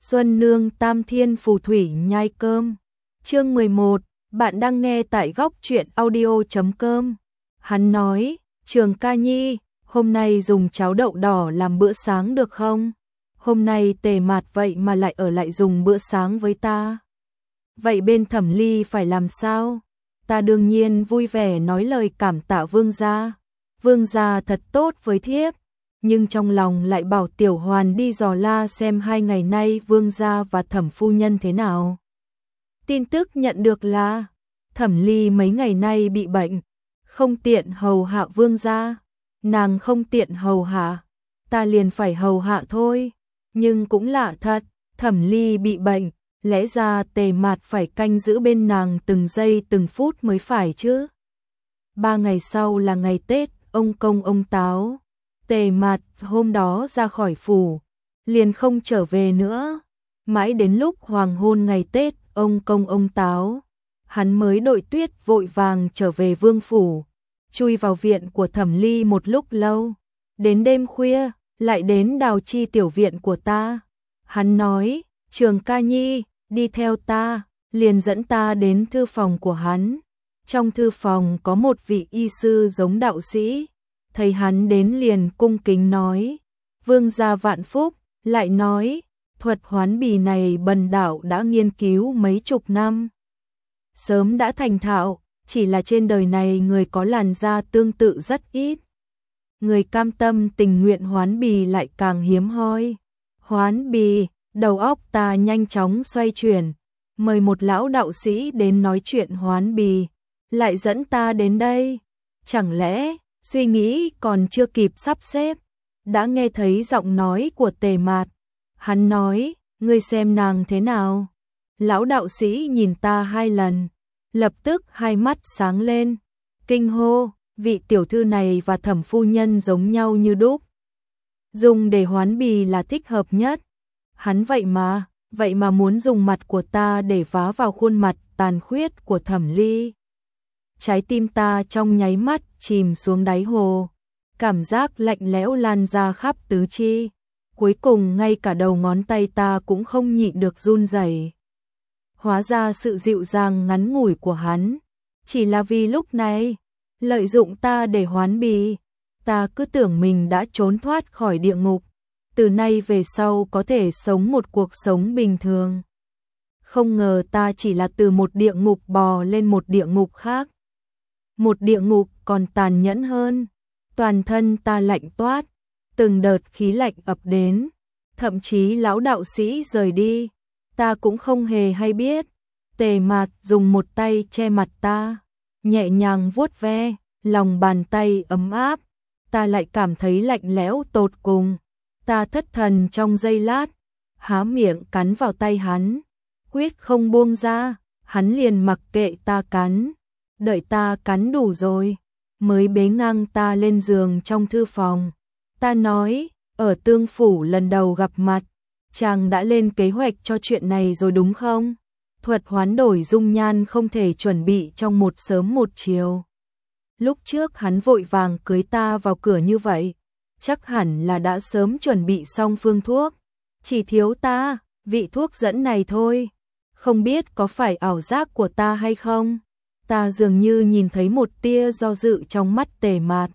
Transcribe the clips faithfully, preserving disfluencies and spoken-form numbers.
Xuân Nương Tam Thiên Phù Thủy nhai cơm. Chương mười một, bạn đang nghe tại góc truyện audio chấm com. Hắn nói, Trường ca nhi, hôm nay dùng cháo đậu đỏ làm bữa sáng được không? Hôm nay Tề Mạt vậy mà lại ở lại dùng bữa sáng với ta. Vậy bên Thẩm Ly phải làm sao? Ta đương nhiên vui vẻ nói lời cảm tạ vương gia. Vương gia thật tốt với thiếp. Nhưng trong lòng lại bảo Tiểu Hoàn đi dò la xem hai ngày nay vương gia và Thẩm phu nhân thế nào. Tin tức nhận được là Thẩm Ly mấy ngày nay bị bệnh, không tiện hầu hạ vương gia. Nàng không tiện hầu hạ, ta liền phải hầu hạ thôi. Nhưng cũng lạ thật, Thẩm Ly bị bệnh, lẽ ra Tề Mạt phải canh giữ bên nàng từng giây từng phút mới phải chứ. Ba ngày sau là ngày Tết, ông Công ông Táo. Tề Mạt hôm đó ra khỏi phủ, liền không trở về nữa. Mãi đến lúc hoàng hôn ngày Tết, ông Công ông Táo, hắn mới đội tuyết vội vàng trở về vương phủ, chui vào viện của Thẩm Ly một lúc lâu. Đến đêm khuya, lại đến Đào Chi tiểu viện của ta. Hắn nói, Trường ca nhi, đi theo ta, liền dẫn ta đến thư phòng của hắn. Trong thư phòng có một vị y sư giống đạo sĩ. Thấy hắn đến liền cung kính nói, vương gia vạn phúc, lại nói, thuật hoán bì này bần đạo đã nghiên cứu mấy chục năm. Sớm đã thành thạo, chỉ là trên đời này người có làn da tương tự rất ít. Người cam tâm tình nguyện hoán bì lại càng hiếm hoi. Hoán bì, đầu óc ta nhanh chóng xoay chuyển, mời một lão đạo sĩ đến nói chuyện hoán bì, lại dẫn ta đến đây. Chẳng lẽ suy nghĩ còn chưa kịp sắp xếp, đã nghe thấy giọng nói của Tề Mạt. Hắn nói, ngươi xem nàng thế nào? Lão đạo sĩ nhìn ta hai lần, lập tức hai mắt sáng lên, kinh hô, vị tiểu thư này và Thẩm phu nhân giống nhau như đúc. Dùng để hoán bì là thích hợp nhất. Hắn vậy mà, vậy mà muốn dùng mặt của ta để vá vào khuôn mặt tàn khuyết của Thẩm Ly. Trái tim ta trong nháy mắt chìm xuống đáy hồ, cảm giác lạnh lẽo lan ra khắp tứ chi. Cuối cùng ngay cả đầu ngón tay ta cũng không nhịn được run rẩy. Hóa ra sự dịu dàng ngắn ngủi của hắn chỉ là vì lúc này lợi dụng ta để hoán bì. Ta cứ tưởng mình đã trốn thoát khỏi địa ngục, từ nay về sau có thể sống một cuộc sống bình thường. Không ngờ ta chỉ là từ một địa ngục bò lên một địa ngục khác. Một địa ngục còn tàn nhẫn hơn. Toàn thân ta lạnh toát, từng đợt khí lạnh ập đến. Thậm chí lão đạo sĩ rời đi, ta cũng không hề hay biết. Tề Mạt dùng một tay che mặt ta, nhẹ nhàng vuốt ve, lòng bàn tay ấm áp. Ta lại cảm thấy lạnh lẽo tột cùng. Ta thất thần trong giây lát, há miệng cắn vào tay hắn, quyết không buông ra. Hắn liền mặc kệ ta cắn, đợi ta cắn đủ rồi, mới bế ngang ta lên giường trong thư phòng. Ta nói, ở Tương phủ lần đầu gặp mặt, chàng đã lên kế hoạch cho chuyện này rồi đúng không? Thuật hoán đổi dung nhan không thể chuẩn bị trong một sớm một chiều. Lúc trước hắn vội vàng cưới ta vào cửa như vậy, chắc hẳn là đã sớm chuẩn bị xong phương thuốc. Chỉ thiếu ta, vị thuốc dẫn này thôi. Không biết có phải ảo giác của ta hay không? Ta dường như nhìn thấy một tia do dự trong mắt Tề Mạt.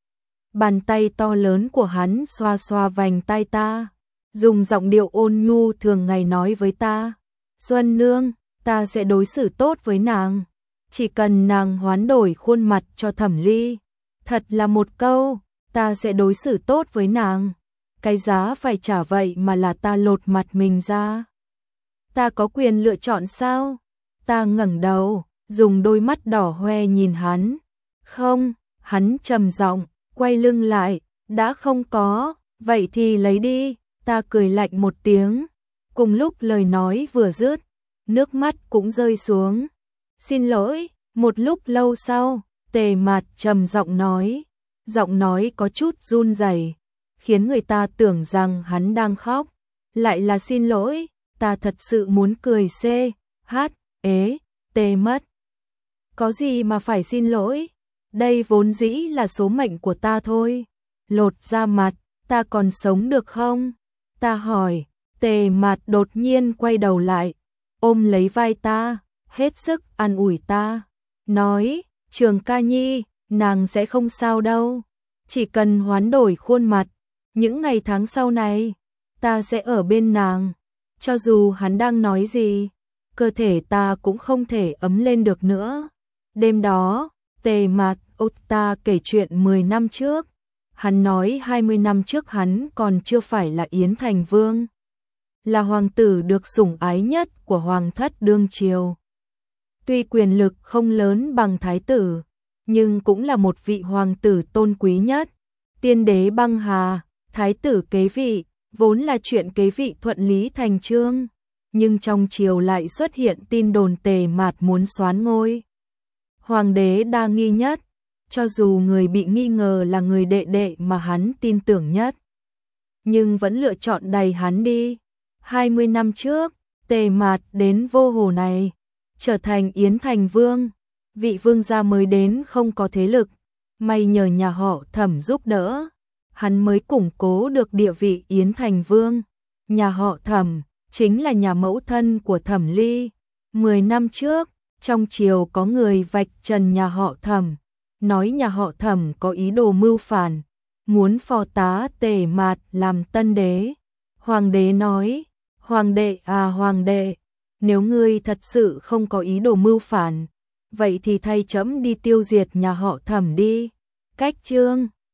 Bàn tay to lớn của hắn xoa xoa vành tai ta, dùng giọng điệu ôn nhu thường ngày nói với ta, Xuân Nương, ta sẽ đối xử tốt với nàng, chỉ cần nàng hoán đổi khuôn mặt cho Thẩm Ly. Thật là một câu, ta sẽ đối xử tốt với nàng. Cái giá phải trả vậy mà là ta lột mặt mình ra. Ta có quyền lựa chọn sao? Ta ngẩng đầu, dùng đôi mắt đỏ hoe nhìn hắn. Không, hắn trầm giọng, quay lưng lại, đã không có, vậy thì lấy đi. Ta cười lạnh một tiếng, cùng lúc lời nói vừa dứt, nước mắt cũng rơi xuống. Xin lỗi. Một lúc lâu sau, Tề Mạt trầm giọng nói, giọng nói có chút run rẩy, khiến người ta tưởng rằng hắn đang khóc. Lại là xin lỗi, ta thật sự muốn cười xê, hát, ế, tê mất. Có gì mà phải xin lỗi, đây vốn dĩ là số mệnh của ta thôi. Lột ra mặt, ta còn sống được không? Ta hỏi, Tề Mạt đột nhiên quay đầu lại, ôm lấy vai ta, hết sức an ủi ta, nói, Trường ca nhi, nàng sẽ không sao đâu, chỉ cần hoán đổi khuôn mặt, những ngày tháng sau này, ta sẽ ở bên nàng. Cho dù hắn đang nói gì, cơ thể ta cũng không thể ấm lên được nữa. Đêm đó, Tề Mạt ốt ta kể chuyện mười năm trước, hắn nói hai mươi năm trước hắn còn chưa phải là Yến Thành Vương, là hoàng tử được sủng ái nhất của hoàng thất đương triều. Tuy quyền lực không lớn bằng thái tử, nhưng cũng là một vị hoàng tử tôn quý nhất. Tiên đế băng hà, thái tử kế vị, vốn là chuyện kế vị thuận lý thành chương, nhưng trong triều lại xuất hiện tin đồn Tề Mạt muốn soán ngôi. Hoàng đế đa nghi nhất, cho dù người bị nghi ngờ là người đệ đệ mà hắn tin tưởng nhất, nhưng vẫn lựa chọn đày hắn đi. hai mươi năm trước, Tề Mạt đến Vô Hồ này, trở thành Yến Thành Vương, vị vương gia mới đến không có thế lực, may nhờ nhà họ Thẩm giúp đỡ, hắn mới củng cố được địa vị Yến Thành Vương. Nhà họ Thẩm chính là nhà mẫu thân của Thẩm Ly. Mười năm trước, trong triều có người vạch trần nhà họ Thẩm, nói nhà họ Thẩm có ý đồ mưu phản, muốn phò tá Tề Mạt làm tân đế. Hoàng đế nói, hoàng đệ à hoàng đệ, nếu ngươi thật sự không có ý đồ mưu phản, vậy thì thay trẫm đi tiêu diệt nhà họ Thẩm đi. Cách chương